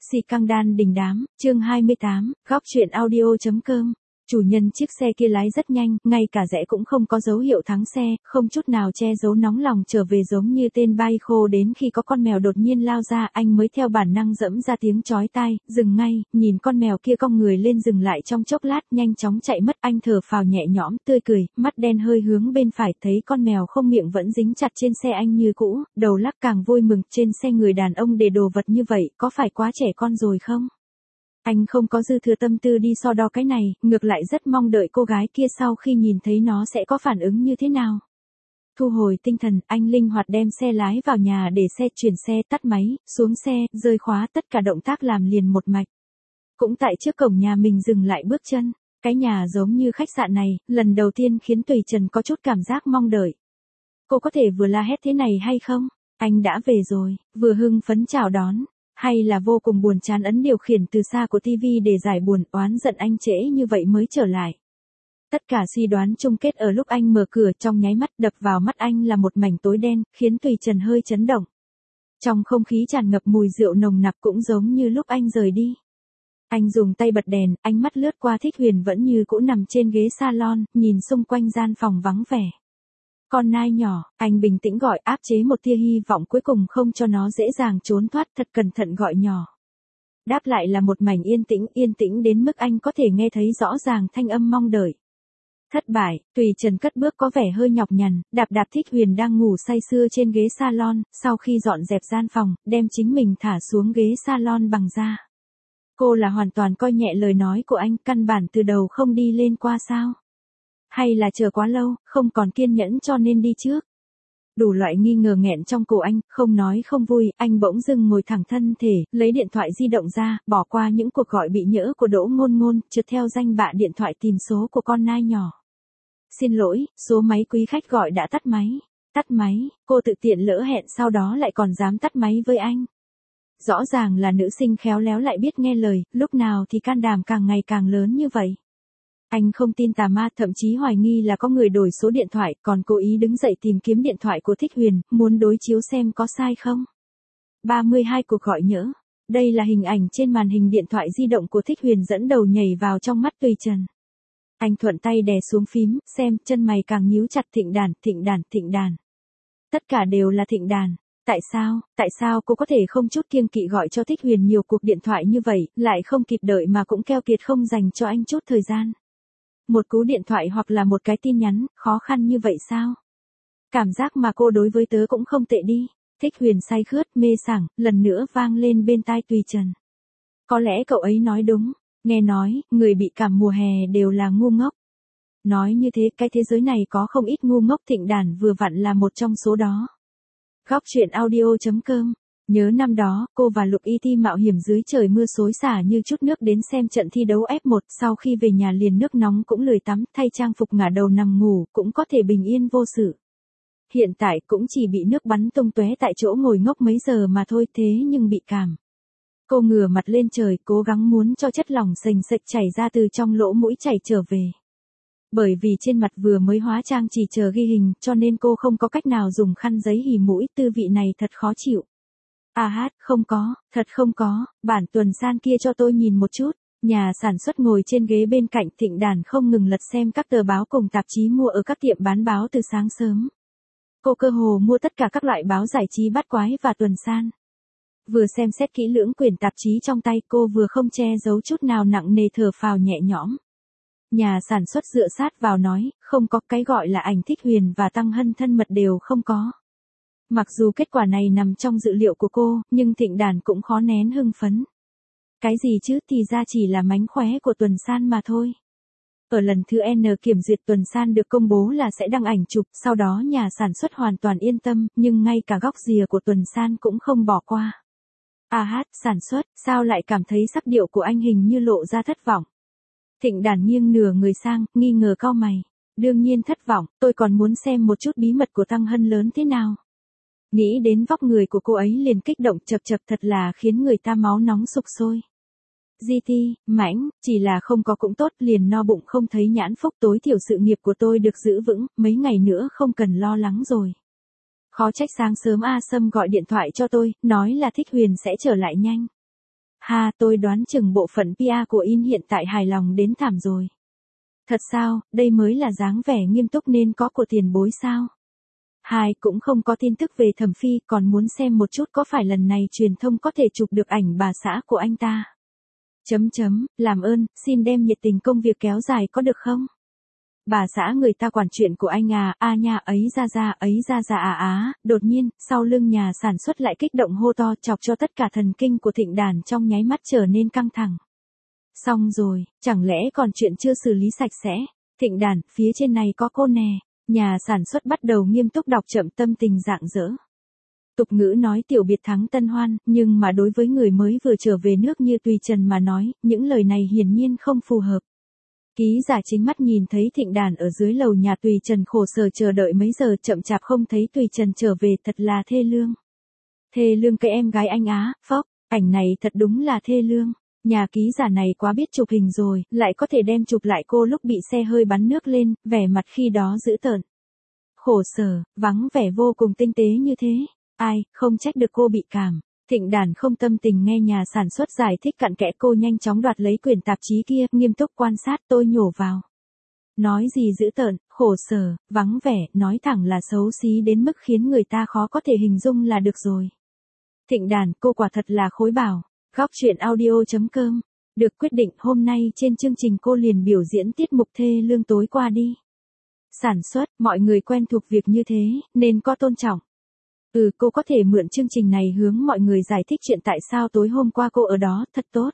Xì căng đan đình đám, chương 28, góc truyện audio.com. Chủ nhân chiếc xe kia lái rất nhanh, ngay cả rẽ cũng không có dấu hiệu thắng xe, không chút nào che giấu nóng lòng trở về giống như tên bay khô. Đến khi có con mèo đột nhiên lao ra, anh mới theo bản năng dẫm ra tiếng chói tai, dừng ngay, nhìn con mèo kia cong người lên dừng lại trong chốc lát, nhanh chóng chạy mất. Anh thở phào nhẹ nhõm, tươi cười, mắt đen hơi hướng bên phải, thấy con mèo không miệng vẫn dính chặt trên xe anh như cũ, đầu lắc càng vui mừng. Trên xe người đàn ông để đồ vật như vậy, có phải quá trẻ con rồi không? Anh không có dư thừa tâm tư đi so đo cái này, ngược lại rất mong đợi cô gái kia sau khi nhìn thấy nó sẽ có phản ứng như thế nào. Thu hồi tinh thần, anh linh hoạt đem xe lái vào nhà để xe, chuyển xe, tắt máy, xuống xe, rơi khóa, tất cả động tác làm liền một mạch. Cũng tại trước cổng nhà mình dừng lại bước chân. Cái nhà giống như khách sạn này, lần đầu tiên khiến Tùy Trần có chút cảm giác mong đợi. Cô có thể vừa la hét thế này hay không? Anh đã về rồi, vừa hưng phấn chào đón. Hay là vô cùng buồn chán ấn điều khiển từ xa của TV để giải buồn, oán giận anh trễ như vậy mới trở lại. Tất cả suy đoán chung kết ở lúc anh mở cửa, trong nháy mắt đập vào mắt anh là một mảnh tối đen, khiến Tùy Trần hơi chấn động. Trong không khí tràn ngập mùi rượu nồng nặc cũng giống như lúc anh rời đi. Anh dùng tay bật đèn, ánh mắt lướt qua Thích Huyền vẫn như cũ nằm trên ghế salon, nhìn xung quanh gian phòng vắng vẻ. Con nai nhỏ, anh bình tĩnh gọi, áp chế một tia hy vọng cuối cùng không cho nó dễ dàng trốn thoát, thật cẩn thận gọi nhỏ. Đáp lại là một mảnh yên tĩnh đến mức anh có thể nghe thấy rõ ràng thanh âm mong đợi. Thất bại, Tùy Trần cất bước có vẻ hơi nhọc nhằn, đạp Thích Huyền đang ngủ say sưa trên ghế salon, sau khi dọn dẹp gian phòng, đem chính mình thả xuống ghế salon bằng da. Cô là hoàn toàn coi nhẹ lời nói của anh, căn bản từ đầu không đi lên qua sao? Hay là chờ quá lâu, không còn kiên nhẫn cho nên đi trước? Đủ loại nghi ngờ nghẹn trong cổ anh, không nói không vui, anh bỗng dưng ngồi thẳng thân thể, lấy điện thoại di động ra, bỏ qua những cuộc gọi bị nhỡ của Đỗ Ngôn Ngôn, trượt theo danh bạ điện thoại tìm số của con nai nhỏ. Xin lỗi, số máy quý khách gọi đã tắt máy. Tắt máy, cô tự tiện lỡ hẹn sau đó lại còn dám tắt máy với anh. Rõ ràng là nữ sinh khéo léo lại biết nghe lời, lúc nào thì can đảm càng ngày càng lớn như vậy. Anh không tin tà ma, thậm chí hoài nghi là có người đổi số điện thoại, còn cố ý đứng dậy tìm kiếm điện thoại của Thích Huyền, muốn đối chiếu xem có sai không. 32 cuộc gọi nhỡ. Đây là hình ảnh trên màn hình điện thoại di động của Thích Huyền dẫn đầu nhảy vào trong mắt Tùy Trần. Anh thuận tay đè xuống phím, xem, chân mày càng nhíu chặt. Thịnh đàn. Tất cả đều là Thịnh đàn. Tại sao cô có thể không chút kiêng kỵ gọi cho Thích Huyền nhiều cuộc điện thoại như vậy, lại không kịp đợi mà cũng keo kiệt không dành cho anh chút thời gian. Một cú điện thoại hoặc là một cái tin nhắn, khó khăn như vậy sao? Cảm giác mà cô đối với tớ cũng không tệ đi. Thích Huyền say khướt, mê sảng, lần nữa vang lên bên tai Tùy Trần. Có lẽ cậu ấy nói đúng, nghe nói, người bị cảm mùa hè đều là ngu ngốc. Nói như thế, cái thế giới này có không ít ngu ngốc, Thịnh đàn vừa vặn là một trong số đó. Góc truyện audio.com. Nhớ năm đó, cô và Lục Y Ti mạo hiểm dưới trời mưa xối xả như chút nước đến xem trận thi đấu F1, sau khi về nhà liền nước nóng cũng lười tắm, thay trang phục ngả đầu nằm ngủ, cũng có thể bình yên vô sự. Hiện tại cũng chỉ bị nước bắn tung tóe tại chỗ ngồi ngốc mấy giờ mà thôi, thế nhưng bị cảm. Cô ngửa mặt lên trời, cố gắng muốn cho chất lỏng sềnh sệch chảy ra từ trong lỗ mũi chảy trở về. Bởi vì trên mặt vừa mới hóa trang chỉ chờ ghi hình, cho nên cô không có cách nào dùng khăn giấy hì mũi, tư vị này thật khó chịu. Thật không có, bản tuần san kia cho tôi nhìn một chút. Nhà sản xuất ngồi trên ghế bên cạnh, Thịnh đàn không ngừng lật xem các tờ báo cùng tạp chí mua ở các tiệm bán báo từ sáng sớm. Cô cơ hồ mua tất cả các loại báo giải trí bát quái và tuần san. Vừa xem xét kỹ lưỡng quyển tạp chí trong tay, cô vừa không che giấu chút nào nặng nề thở phào nhẹ nhõm. Nhà sản xuất dựa sát vào nói, không có, cái gọi là ảnh Thích Huyền và Tăng Hân thân mật đều không có. Mặc dù kết quả này nằm trong dự liệu của cô, nhưng Thịnh đàn cũng khó nén hưng phấn. Cái gì chứ, thì ra chỉ là mánh khóe của tuần san mà thôi. Ở lần thứ N kiểm duyệt tuần san được công bố là sẽ đăng ảnh chụp, sau đó nhà sản xuất hoàn toàn yên tâm, nhưng ngay cả góc rìa của tuần san cũng không bỏ qua. Sản xuất, sao lại cảm thấy sắc điệu của anh hình như lộ ra thất vọng? Thịnh đàn nghiêng nửa người sang, nghi ngờ cau mày. Đương nhiên thất vọng, tôi còn muốn xem một chút bí mật của Tăng Hân lớn thế nào. Nghĩ đến vóc người của cô ấy liền kích động chập thật là khiến người ta máu nóng sục sôi. GT, mãnh, chỉ là không có cũng tốt, liền no bụng không thấy nhãn phúc, tối thiểu sự nghiệp của tôi được giữ vững, mấy ngày nữa không cần lo lắng rồi. Khó trách sáng sớm A Sâm gọi điện thoại cho tôi, nói là Thích Huyền sẽ trở lại nhanh. Ha, tôi đoán chừng bộ phận PR của In hiện tại hài lòng đến thảm rồi. Thật sao, đây mới là dáng vẻ nghiêm túc nên có của tiền bối sao? Hai cũng không có tin tức về Thẩm Phi, còn muốn xem một chút có phải lần này truyền thông có thể chụp được ảnh bà xã của anh ta. Làm ơn, xin đem nhiệt tình công việc kéo dài có được không? Bà xã người ta quản chuyện của anh à, nha ấy ra, đột nhiên, sau lưng nhà sản xuất lại kích động hô to chọc cho tất cả thần kinh của Thịnh Đàn trong nháy mắt trở nên căng thẳng. Xong rồi, chẳng lẽ còn chuyện chưa xử lý sạch sẽ? Thịnh Đàn, phía trên này có cô nè. Nhà sản xuất bắt đầu nghiêm túc đọc chậm tâm tình rạng rỡ. Tục ngữ nói tiểu biệt thắng tân hoan, nhưng mà đối với người mới vừa trở về nước như Tùy Trần mà nói, những lời này hiển nhiên không phù hợp. Ký giả chính mắt nhìn thấy Thịnh Đàn ở dưới lầu nhà Tùy Trần khổ sở chờ đợi mấy giờ chậm chạp không thấy Tùy Trần trở về, thật là thê lương. Thê lương cái em gái anh á, phóc, ảnh này thật đúng là thê lương. Nhà ký giả này quá biết chụp hình rồi, lại có thể đem chụp lại cô lúc bị xe hơi bắn nước lên, vẻ mặt khi đó dữ tợn. Khổ sở, vắng vẻ vô cùng tinh tế như thế. Ai, không trách được cô bị cảm. Thịnh Đàn không tâm tình nghe nhà sản xuất giải thích cặn kẽ, cô nhanh chóng đoạt lấy quyển tạp chí kia, nghiêm túc quan sát. Tôi nhổ vào. Nói gì dữ tợn, khổ sở, vắng vẻ, nói thẳng là xấu xí đến mức khiến người ta khó có thể hình dung là được rồi. Thịnh Đàn, cô quả thật là khối bảo. Góc chuyện audio.com. Được quyết định hôm nay trên chương trình cô liền biểu diễn tiết mục thê lương tối qua đi. Sản xuất, mọi người quen thuộc việc như thế, nên có tôn trọng. Cô có thể mượn chương trình này hướng mọi người giải thích chuyện tại sao tối hôm qua cô ở đó, thật tốt.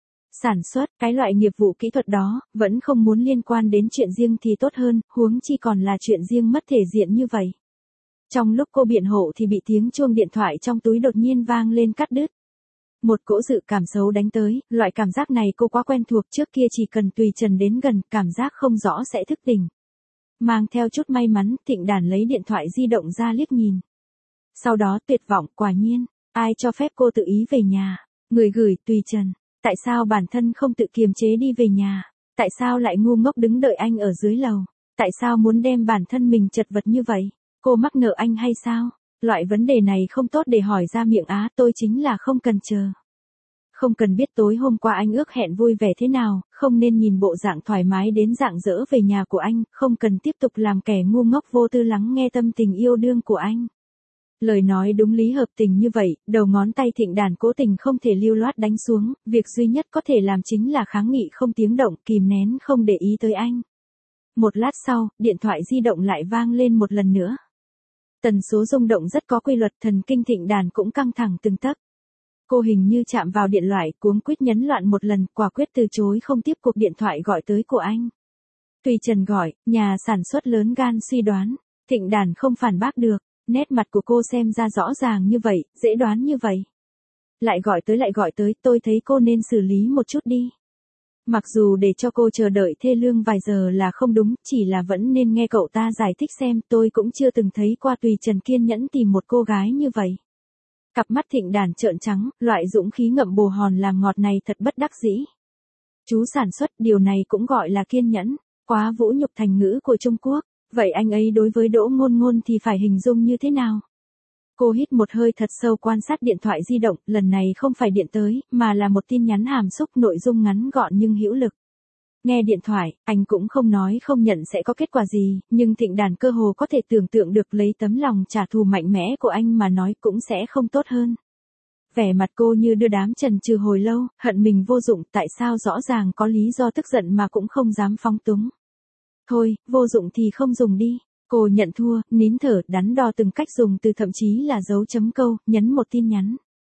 Sản xuất, cái loại nghiệp vụ kỹ thuật đó, vẫn không muốn liên quan đến chuyện riêng thì tốt hơn, huống chi còn là chuyện riêng mất thể diện như vậy. Trong lúc cô biện hộ thì bị tiếng chuông điện thoại trong túi đột nhiên vang lên cắt đứt. Một cỗ dự cảm xấu đánh tới, loại cảm giác này cô quá quen thuộc, trước kia chỉ cần Tùy Trần đến gần, cảm giác không rõ sẽ thức tỉnh. Mang theo chút may mắn, Thịnh Đàn lấy điện thoại di động ra liếc nhìn. Sau đó tuyệt vọng, quả nhiên, ai cho phép cô tự ý về nhà? Người gửi, Tùy Trần. Tại sao bản thân không tự kiềm chế đi về nhà? Tại sao lại ngu ngốc đứng đợi anh ở dưới lầu? Tại sao muốn đem bản thân mình chật vật như vậy? Cô mắc nợ anh hay sao? Loại vấn đề này không tốt để hỏi ra miệng tôi chính là không cần chờ. Không cần biết tối hôm qua anh ước hẹn vui vẻ thế nào, không nên nhìn bộ dạng thoải mái đến rạng rỡ về nhà của anh, không cần tiếp tục làm kẻ ngu ngốc vô tư lắng nghe tâm tình yêu đương của anh. Lời nói đúng lý hợp tình như vậy, đầu ngón tay Thịnh Đàn cố tình không thể lưu loát đánh xuống, việc duy nhất có thể làm chính là kháng nghị không tiếng động, kìm nén không để ý tới anh. Một lát sau, điện thoại di động lại vang lên một lần nữa. Tần số rung động rất có quy luật, thần kinh Thịnh Đàn cũng căng thẳng từng tấc. Cô hình như chạm vào điện loại, cuống quýt nhấn loạn một lần, quả quyết từ chối không tiếp cuộc điện thoại gọi tới của anh. Tùy Trần gọi, nhà sản xuất lớn gan suy đoán, Thịnh Đàn không phản bác được, nét mặt của cô xem ra rõ ràng như vậy, dễ đoán như vậy. Lại gọi tới, tôi thấy cô nên xử lý một chút đi. Mặc dù để cho cô chờ đợi thê lương vài giờ là không đúng, chỉ là vẫn nên nghe cậu ta giải thích xem, tôi cũng chưa từng thấy qua Tùy Trần kiên nhẫn tìm một cô gái như vậy. Cặp mắt Thịnh Đàn trợn trắng, loại dũng khí ngậm bồ hòn làm ngọt này thật bất đắc dĩ. Chú sản xuất, điều này cũng gọi là kiên nhẫn, quá vũ nhục thành ngữ của Trung Quốc, vậy anh ấy đối với Đỗ Ngôn Ngôn thì phải hình dung như thế nào? Cô hít một hơi thật sâu quan sát điện thoại di động, lần này không phải điện tới, mà là một tin nhắn hàm xúc, nội dung ngắn gọn nhưng hữu lực. Nghe điện thoại, anh cũng không nói không nhận sẽ có kết quả gì, nhưng Thịnh Đàn cơ hồ có thể tưởng tượng được lấy tấm lòng trả thù mạnh mẽ của anh mà nói cũng sẽ không tốt hơn. Vẻ mặt cô như đưa đám chần chừ hồi lâu, hận mình vô dụng, tại sao rõ ràng có lý do tức giận mà cũng không dám phóng túng. Thôi, vô dụng thì không dùng đi. Cô nhận thua, nín thở, đắn đo từng cách dùng từ, thậm chí là dấu chấm câu, nhấn một tin nhắn.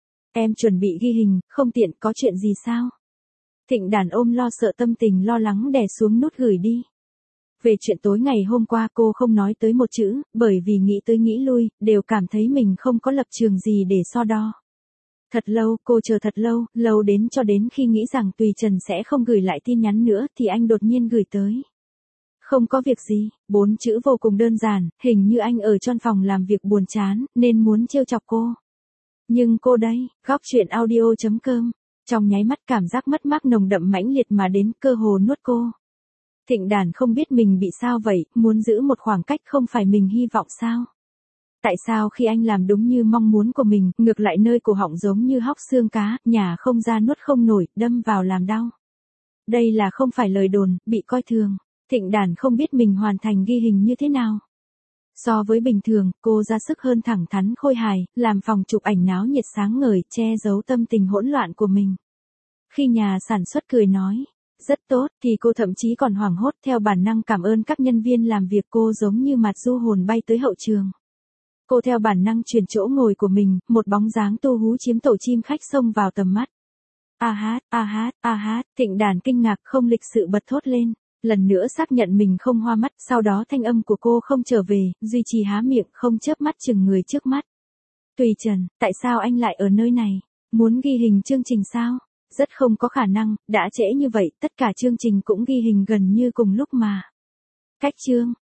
Em chuẩn bị ghi hình, không tiện, có chuyện gì sao? Thịnh Đàn ôm lo sợ tâm tình lo lắng đè xuống nút gửi đi. Về chuyện tối ngày hôm qua cô không nói tới một chữ, bởi vì nghĩ tới nghĩ lui, đều cảm thấy mình không có lập trường gì để so đo. Thật lâu, cô chờ thật lâu, lâu đến cho đến khi nghĩ rằng Tùy Trần sẽ không gửi lại tin nhắn nữa thì anh đột nhiên gửi tới. Không có việc gì, 4 chữ vô cùng đơn giản, hình như anh ở trong phòng làm việc buồn chán, nên muốn trêu chọc cô. Nhưng cô đây, góc chuyện audio.com, trong nháy mắt cảm giác mất mát nồng đậm mãnh liệt mà đến cơ hồ nuốt cô. Thịnh Đàn không biết mình bị sao vậy, muốn giữ một khoảng cách không phải mình hy vọng sao. Tại sao khi anh làm đúng như mong muốn của mình, ngược lại nơi cổ họng giống như hóc xương cá, nhả không ra nuốt không nổi, đâm vào làm đau. Đây là không phải lời đồn, bị coi thường. Thịnh Đản không biết mình hoàn thành ghi hình như thế nào. So với bình thường, cô ra sức hơn thẳng thắn khôi hài, làm phòng chụp ảnh náo nhiệt sáng ngời, che giấu tâm tình hỗn loạn của mình. Khi nhà sản xuất cười nói, rất tốt, thì cô thậm chí còn hoảng hốt theo bản năng cảm ơn các nhân viên làm việc, cô giống như mặt du hồn bay tới hậu trường. Cô theo bản năng chuyển chỗ ngồi của mình, một bóng dáng Tô Hú chiếm tổ chim khách xông vào tầm mắt. A hát, Thịnh Đản kinh ngạc không lịch sự bật thốt lên. Lần nữa xác nhận mình không hoa mắt, sau đó thanh âm của cô không trở về, duy trì há miệng không chớp mắt chừng người trước mắt. Tùy Trần, tại sao anh lại ở nơi này? Muốn ghi hình chương trình sao? Rất không có khả năng, đã trễ như vậy, tất cả chương trình cũng ghi hình gần như cùng lúc mà. Cách chương,